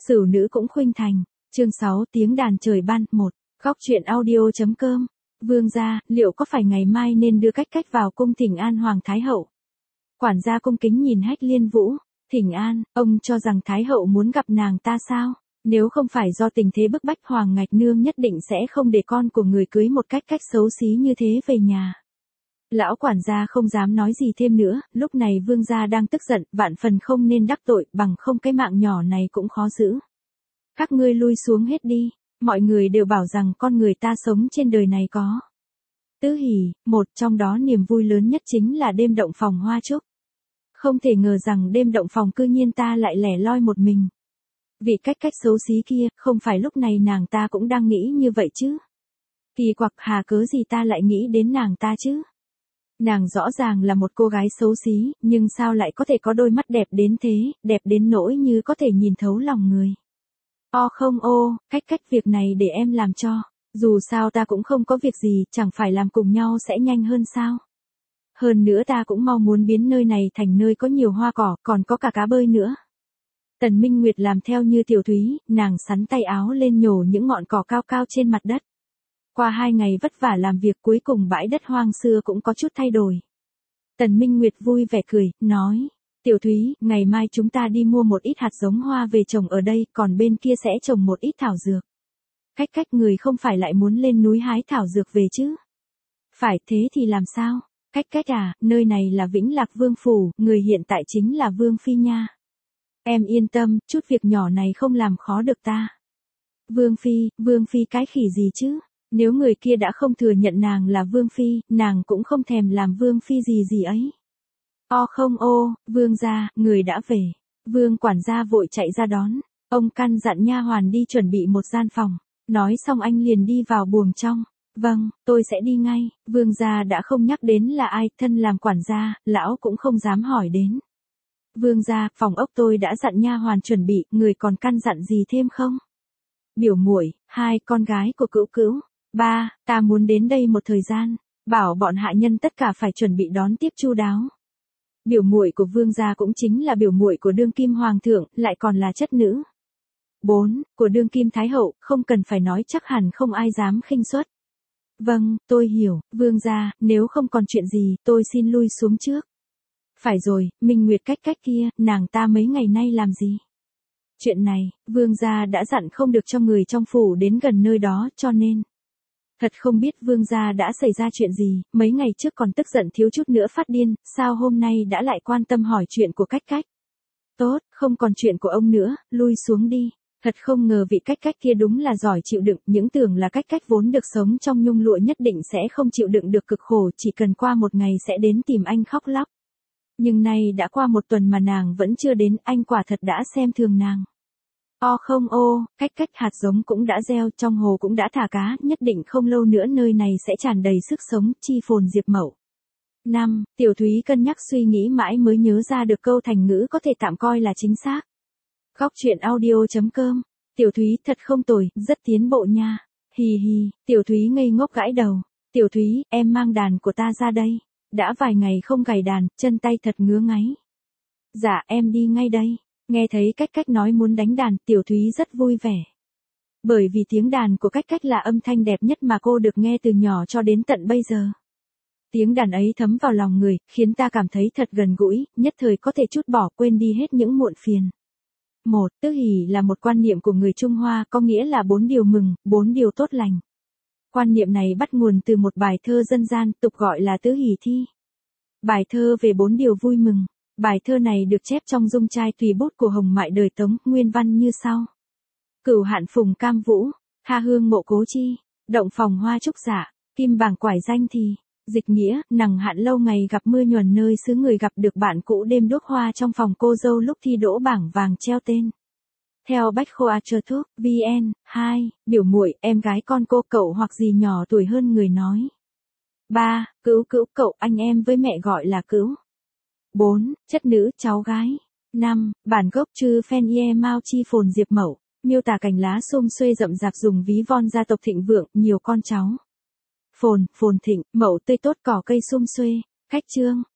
Sửu nữ cũng khuynh thành. Chương 6 tiếng đàn trời ban 1. Góc truyện audio.com. Vương gia, liệu có phải ngày mai nên đưa Cách Cách vào cung thỉnh an Hoàng Thái Hậu? Quản gia cung kính nhìn Hách Liên Vũ. Thỉnh an, ông cho rằng Thái Hậu muốn gặp nàng ta sao? Nếu không phải do tình thế bức bách, Hoàng Ngạch Nương nhất định sẽ không để con của người cưới một Cách Cách xấu xí như thế về nhà. Lão quản gia không dám nói gì thêm nữa, lúc này vương gia đang tức giận, vạn phần không nên đắc tội, bằng không cái mạng nhỏ này cũng khó giữ. Các ngươi lui xuống hết đi, mọi người đều bảo rằng con người ta sống trên đời này có tứ hỷ, một trong đó niềm vui lớn nhất chính là đêm động phòng hoa trúc. Không thể ngờ rằng đêm động phòng cư nhiên ta lại lẻ loi một mình. Vì Cách Cách xấu xí kia, không phải lúc này nàng ta cũng đang nghĩ như vậy chứ? Kỳ quặc, hà cớ gì ta lại nghĩ đến nàng ta chứ? Nàng rõ ràng là một cô gái xấu xí, nhưng sao lại có thể có đôi mắt đẹp đến thế, đẹp đến nỗi như có thể nhìn thấu lòng người. Không Cách Cách, việc này để em làm cho. Dù sao ta cũng không có việc gì, chẳng phải làm cùng nhau sẽ nhanh hơn sao? Hơn nữa ta cũng mong muốn biến nơi này thành nơi có nhiều hoa cỏ, còn có cả cá bơi nữa. Tần Minh Nguyệt làm theo như Tiểu Thúy, nàng sắn tay áo lên nhổ những ngọn cỏ cao cao trên mặt đất. Qua 2 ngày vất vả làm việc, cuối cùng bãi đất hoang xưa cũng có chút thay đổi. Tần Minh Nguyệt vui vẻ cười, nói, Tiểu Thúy, ngày mai chúng ta đi mua một ít hạt giống hoa về trồng ở đây, còn bên kia sẽ trồng một ít thảo dược. Cách Cách, người không phải lại muốn lên núi hái thảo dược về chứ? Phải, thế thì làm sao? Cách Cách à, nơi này là Vĩnh Lạc Vương Phủ, người hiện tại chính là Vương Phi nha. Em yên tâm, chút việc nhỏ này không làm khó được ta. Vương Phi cái khỉ gì chứ? Nếu người kia đã không thừa nhận nàng là Vương Phi, nàng cũng không thèm làm Vương Phi gì ấy. Vương gia, người đã về. Vương quản gia vội chạy ra đón. Ông căn dặn nha hoàn đi chuẩn bị một gian phòng. Nói xong anh liền đi vào buồng trong. Vâng, tôi sẽ đi ngay. Vương gia đã không nhắc đến là ai, thân làm quản gia, lão cũng không dám hỏi đến. Vương gia, phòng ốc tôi đã dặn nha hoàn chuẩn bị, người còn căn dặn gì thêm không? Biểu muội, 2 con gái của Cữu Cữu. 3, ta muốn đến đây một thời gian, bảo bọn hạ nhân tất cả phải chuẩn bị đón tiếp chu đáo. Biểu muội của vương gia cũng chính là biểu muội của đương kim hoàng thượng, lại còn là chất nữ. 4, của đương kim thái hậu, không cần phải nói, chắc hẳn không ai dám khinh suất. Vâng, tôi hiểu, vương gia, nếu không còn chuyện gì, tôi xin lui xuống trước. Phải rồi, Minh Nguyệt Cách Cách kia, nàng ta mấy ngày nay làm gì? Chuyện này, vương gia đã dặn không được cho người trong phủ đến gần nơi đó, cho nên. Thật không biết vương gia đã xảy ra chuyện gì, mấy ngày trước còn tức giận thiếu chút nữa phát điên, sao hôm nay đã lại quan tâm hỏi chuyện của Cách Cách. Tốt, không còn chuyện của ông nữa, lui xuống đi. Thật không ngờ vị Cách Cách kia đúng là giỏi chịu đựng, những tưởng là Cách Cách vốn được sống trong nhung lụa nhất định sẽ không chịu đựng được cực khổ, chỉ cần qua một ngày sẽ đến tìm anh khóc lóc. Nhưng nay đã qua 1 tuần mà nàng vẫn chưa đến, anh quả thật đã xem thường nàng. Cách Cách, hạt giống cũng đã gieo, trong hồ cũng đã thả cá, nhất định không lâu nữa nơi này sẽ tràn đầy sức sống, chi phồn diệp mậu. 5. Tiểu Thúy cân nhắc suy nghĩ mãi mới nhớ ra được câu thành ngữ có thể tạm coi là chính xác. Góc truyện audio.com. Tiểu Thúy thật không tồi, rất tiến bộ nha. Hì hì, Tiểu Thúy ngây ngốc gãi đầu. Tiểu Thúy, em mang đàn của ta ra đây. Đã vài ngày không gảy đàn, chân tay thật ngứa ngáy. Dạ, em đi ngay đây. Nghe thấy Cách Cách nói muốn đánh đàn, Tiểu Thúy rất vui vẻ. Bởi vì tiếng đàn của Cách Cách là âm thanh đẹp nhất mà cô được nghe từ nhỏ cho đến tận bây giờ. Tiếng đàn ấy thấm vào lòng người, khiến ta cảm thấy thật gần gũi, nhất thời có thể trút bỏ quên đi hết những muộn phiền. 1. Tứ hỷ là một quan niệm của người Trung Hoa, có nghĩa là 4 điều mừng, 4 điều tốt lành. Quan niệm này bắt nguồn từ một bài thơ dân gian, tục gọi là Tứ Hỷ Thi. Bài thơ về 4 điều vui mừng. Bài thơ này được chép trong dung trai tùy bút của Hồng Mại đời Tống, nguyên văn như sau. Cửu hạn phùng cam vũ, tha hương mộ cố chi, động phòng hoa trúc dạ, kim bảng quải danh thì. Dịch nghĩa, nằng hạn lâu ngày gặp mưa nhuần nơi xứ người gặp được bạn cũ đêm đốt hoa trong phòng cô dâu lúc thi đỗ bảng vàng treo tên. Theo Bách Khoa Trơ Thuốc, VN. 2. Biểu muội, em gái con cô, cậu hoặc gì nhỏ tuổi hơn người nói. 3. Cữu Cữu, cậu, anh em với mẹ gọi là Cữu. 4. Chất nữ, cháu gái. 5. Bản gốc chư phen ye mao chi phồn diệp mậu, miêu tả cành lá xum xuê rậm rạp dùng ví von gia tộc thịnh vượng, nhiều con cháu. Phồn thịnh, mậu tươi tốt, cỏ cây sum xuê. Khách chương.